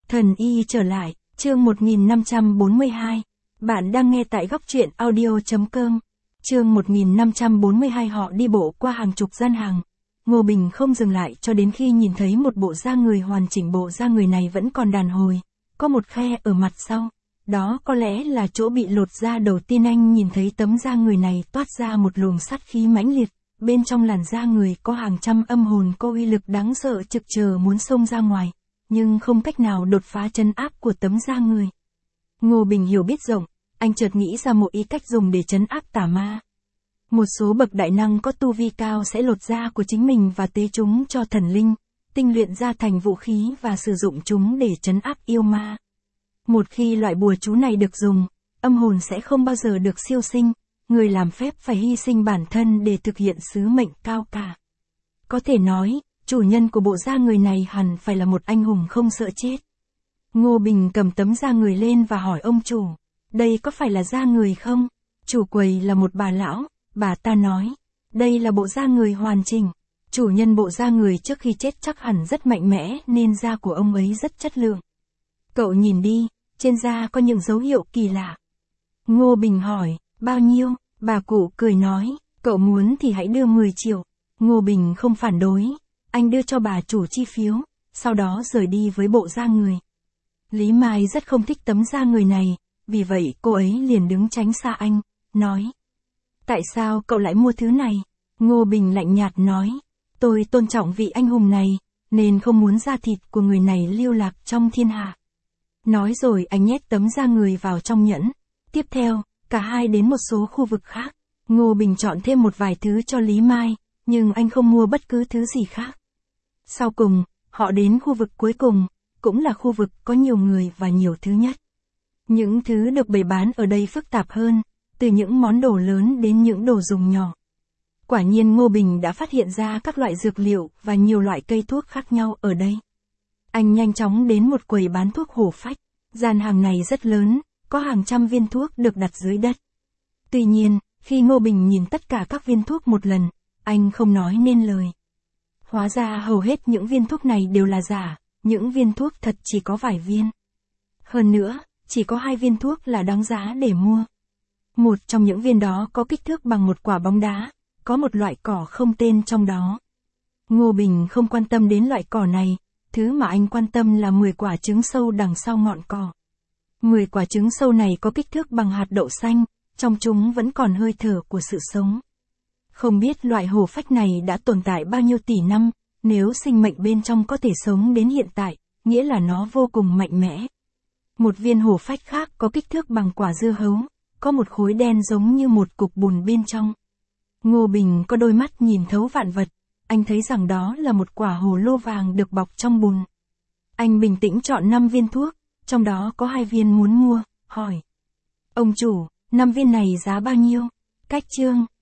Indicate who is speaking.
Speaker 1: Thần y trở lại, chương 1542. Bạn đang nghe tại góc truyện audio.com. Chương 1542 họ đi bộ qua hàng chục gian hàng. Ngô Bình không dừng lại cho đến khi nhìn thấy một bộ da người hoàn chỉnh. Bộ da người này vẫn còn đàn hồi, có một khe ở mặt sau. Đó có lẽ là chỗ bị lột da đầu tiên. Anh nhìn thấy tấm da người này toát ra một luồng sát khí mãnh liệt. Bên trong làn da người có hàng trăm âm hồn có uy lực đáng sợ trực chờ muốn xông ra ngoài, nhưng không cách nào đột phá trấn áp của tấm da người. Ngô Bình hiểu biết rộng, anh chợt nghĩ ra một ý cách dùng để trấn áp tà ma. Một số bậc đại năng có tu vi cao sẽ lột da của chính mình và tế chúng cho thần linh, tinh luyện ra thành vũ khí và sử dụng chúng để trấn áp yêu ma. Một khi loại bùa chú này được dùng, âm hồn sẽ không bao giờ được siêu sinh, người làm phép phải hy sinh bản thân để thực hiện sứ mệnh cao cả. Có thể nói, chủ nhân của bộ da người này hẳn phải là một anh hùng không sợ chết. Ngô Bình cầm tấm da người lên và hỏi ông chủ, đây có phải là da người không? Chủ quầy là một bà lão, bà ta nói, đây là bộ da người hoàn chỉnh. Chủ nhân bộ da người trước khi chết chắc hẳn rất mạnh mẽ nên da của ông ấy rất chất lượng. Cậu nhìn đi, trên da có những dấu hiệu kỳ lạ. Ngô Bình hỏi, bao nhiêu? Bà cụ cười nói, cậu muốn thì hãy đưa 10 triệu. Ngô Bình không phản đối, anh đưa cho bà chủ chi phiếu, sau đó rời đi với bộ da người. Lý Mai rất không thích tấm da người này, vì vậy cô ấy liền đứng tránh xa anh, nói. Tại sao cậu lại mua thứ này? Ngô Bình lạnh nhạt nói, tôi tôn trọng vị anh hùng này, nên không muốn da thịt của người này lưu lạc trong thiên hạ. Nói rồi anh nhét tấm da người vào trong nhẫn. Tiếp theo, cả hai đến một số khu vực khác. Ngô Bình chọn thêm một vài thứ cho Lý Mai, nhưng anh không mua bất cứ thứ gì khác. Sau cùng, họ đến khu vực cuối cùng, cũng là khu vực có nhiều người và nhiều thứ nhất. Những thứ được bày bán ở đây phức tạp hơn, từ những món đồ lớn đến những đồ dùng nhỏ. Quả nhiên Ngô Bình đã phát hiện ra các loại dược liệu và nhiều loại cây thuốc khác nhau ở đây. Anh nhanh chóng đến một quầy bán thuốc hổ phách. Gian hàng này rất lớn, có hàng trăm viên thuốc được đặt dưới đất. Tuy nhiên, khi Ngô Bình nhìn tất cả các viên thuốc một lần, anh không nói nên lời. Hóa ra hầu hết những viên thuốc này đều là giả, những viên thuốc thật chỉ có vài viên. Hơn nữa, chỉ có 2 viên thuốc là đáng giá để mua. Một trong những viên đó có kích thước bằng một quả bóng đá, có một loại cỏ không tên trong đó. Ngô Bình không quan tâm đến loại cỏ này, thứ mà anh quan tâm là 10 quả trứng sâu đằng sau ngọn cỏ. 10 quả trứng sâu này có kích thước bằng hạt đậu xanh, trong chúng vẫn còn hơi thở của sự sống. Không biết loại hổ phách này đã tồn tại bao nhiêu tỷ năm, nếu sinh mệnh bên trong có thể sống đến hiện tại, nghĩa là nó vô cùng mạnh mẽ. Một viên hổ phách khác có kích thước bằng quả dưa hấu, có một khối đen giống như một cục bùn bên trong. Ngô Bình có đôi mắt nhìn thấu vạn vật, anh thấy rằng đó là một quả hồ lô vàng được bọc trong bùn. Anh bình tĩnh chọn 5 viên thuốc, trong đó có 2 viên muốn mua, hỏi. Ông chủ, 5 viên này giá bao nhiêu? Cách chương.